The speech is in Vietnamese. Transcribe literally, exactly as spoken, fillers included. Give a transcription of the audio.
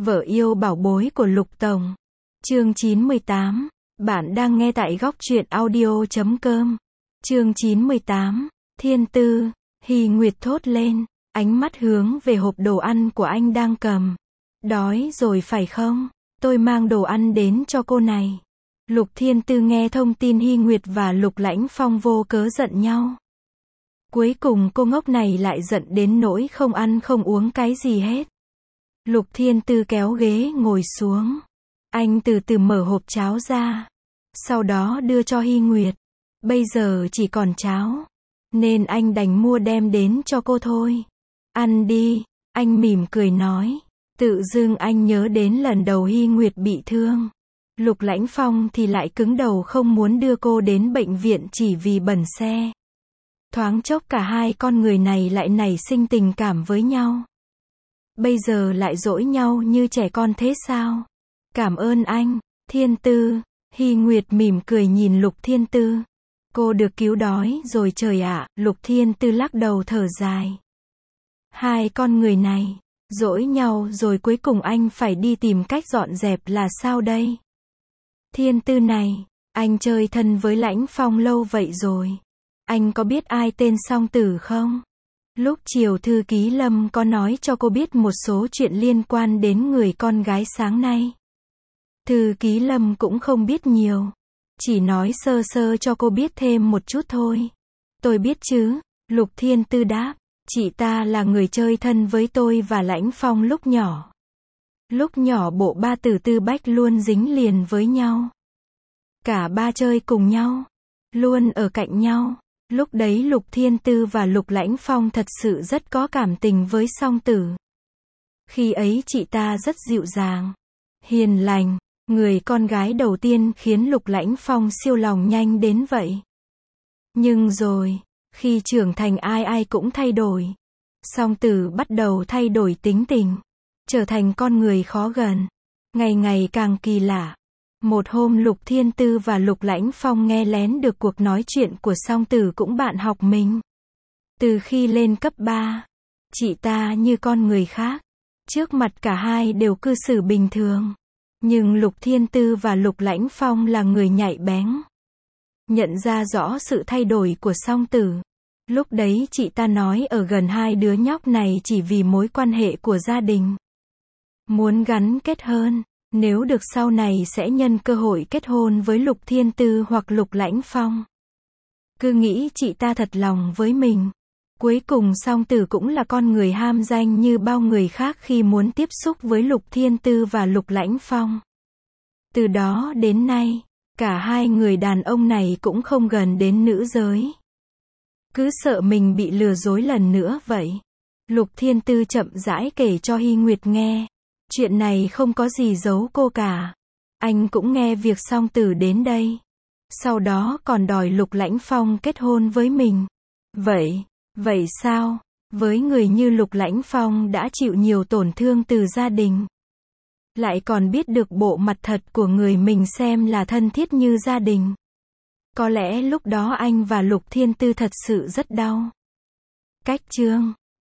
Vợ yêu bảo bối của Lục Tổng. Chương chín mươi tám. Bạn đang nghe tại góc truyện audio chấm com. Chương chín mươi tám. Thiên Tư. Hy Nguyệt thốt lên, ánh mắt hướng về hộp đồ ăn của anh đang cầm. Đói rồi phải không? Tôi mang đồ ăn đến cho cô này. Lục Thiên Tư nghe thông tin Hy Nguyệt và Lục Lãnh Phong vô cớ giận nhau. Cuối cùng cô ngốc này lại giận đến nỗi không ăn không uống cái gì hết. Lục Thiên Tư kéo ghế ngồi xuống. Anh từ từ mở hộp cháo ra. Sau đó đưa cho Hy Nguyệt. Bây giờ chỉ còn cháo, nên anh đành mua đem đến cho cô thôi. Ăn đi, anh mỉm cười nói. Tự dưng anh nhớ đến lần đầu Hy Nguyệt bị thương. Lục Lãnh Phong thì lại cứng đầu không muốn đưa cô đến bệnh viện chỉ vì bẩn xe. Thoáng chốc cả hai con người này lại nảy sinh tình cảm với nhau. Bây giờ lại dỗi nhau như trẻ con thế sao? Cảm ơn anh, Thiên Tư. Hy Nguyệt mỉm cười nhìn Lục Thiên Tư. Cô được cứu đói rồi trời ạ. Lục Thiên Tư lắc đầu thở dài. Hai con người này, dỗi nhau rồi cuối cùng anh phải đi tìm cách dọn dẹp là sao đây? Thiên Tư này, anh chơi thân với Lãnh Phong lâu vậy rồi. Anh có biết ai tên Song Tử không? Lúc chiều thư ký Lâm có nói cho cô biết một số chuyện liên quan đến người con gái sáng nay. Thư ký Lâm cũng không biết nhiều, chỉ nói sơ sơ cho cô biết thêm một chút thôi. Tôi biết chứ, Lục Thiên Tư đáp. Chị ta là người chơi thân với tôi và Lãnh Phong lúc nhỏ. Lúc nhỏ bộ ba từ Tư Bách luôn dính liền với nhau. Cả ba chơi cùng nhau, luôn ở cạnh nhau. Lúc đấy Lục Thiên Tư và Lục Lãnh Phong thật sự rất có cảm tình với Song Tử. Khi ấy chị ta rất dịu dàng, hiền lành, người con gái đầu tiên khiến Lục Lãnh Phong siêu lòng nhanh đến vậy. Nhưng rồi, khi trưởng thành ai ai cũng thay đổi. Song Tử bắt đầu thay đổi tính tình, trở thành con người khó gần, ngày ngày càng kỳ lạ. Một hôm Lục Thiên Tư và Lục Lãnh Phong nghe lén được cuộc nói chuyện của Song Tử cũng bạn học mình. Từ khi lên cấp ba, chị ta như con người khác. Trước mặt cả hai đều cư xử bình thường. Nhưng Lục Thiên Tư và Lục Lãnh Phong là người nhạy bén, nhận ra rõ sự thay đổi của Song Tử. Lúc đấy chị ta nói ở gần hai đứa nhóc này chỉ vì mối quan hệ của gia đình. Muốn gắn kết hơn, nếu được sau này sẽ nhân cơ hội kết hôn với Lục Thiên Tư hoặc Lục Lãnh Phong. Cứ nghĩ chị ta thật lòng với mình. Cuối cùng Song Tử cũng là con người ham danh như bao người khác khi muốn tiếp xúc với Lục Thiên Tư và Lục Lãnh Phong. Từ đó đến nay, cả hai người đàn ông này cũng không gần đến nữ giới. Cứ sợ mình bị lừa dối lần nữa vậy. Lục Thiên Tư chậm rãi kể cho Hy Nguyệt nghe. Chuyện này không có gì giấu cô cả. Anh cũng nghe việc Song Tử đến đây. Sau đó còn đòi Lục Lãnh Phong kết hôn với mình. Vậy, vậy sao? Với người như Lục Lãnh Phong đã chịu nhiều tổn thương từ gia đình, lại còn biết được bộ mặt thật của người mình xem là thân thiết như gia đình. Có lẽ lúc đó anh và Lục Thiên Tư thật sự rất đau. Cách chương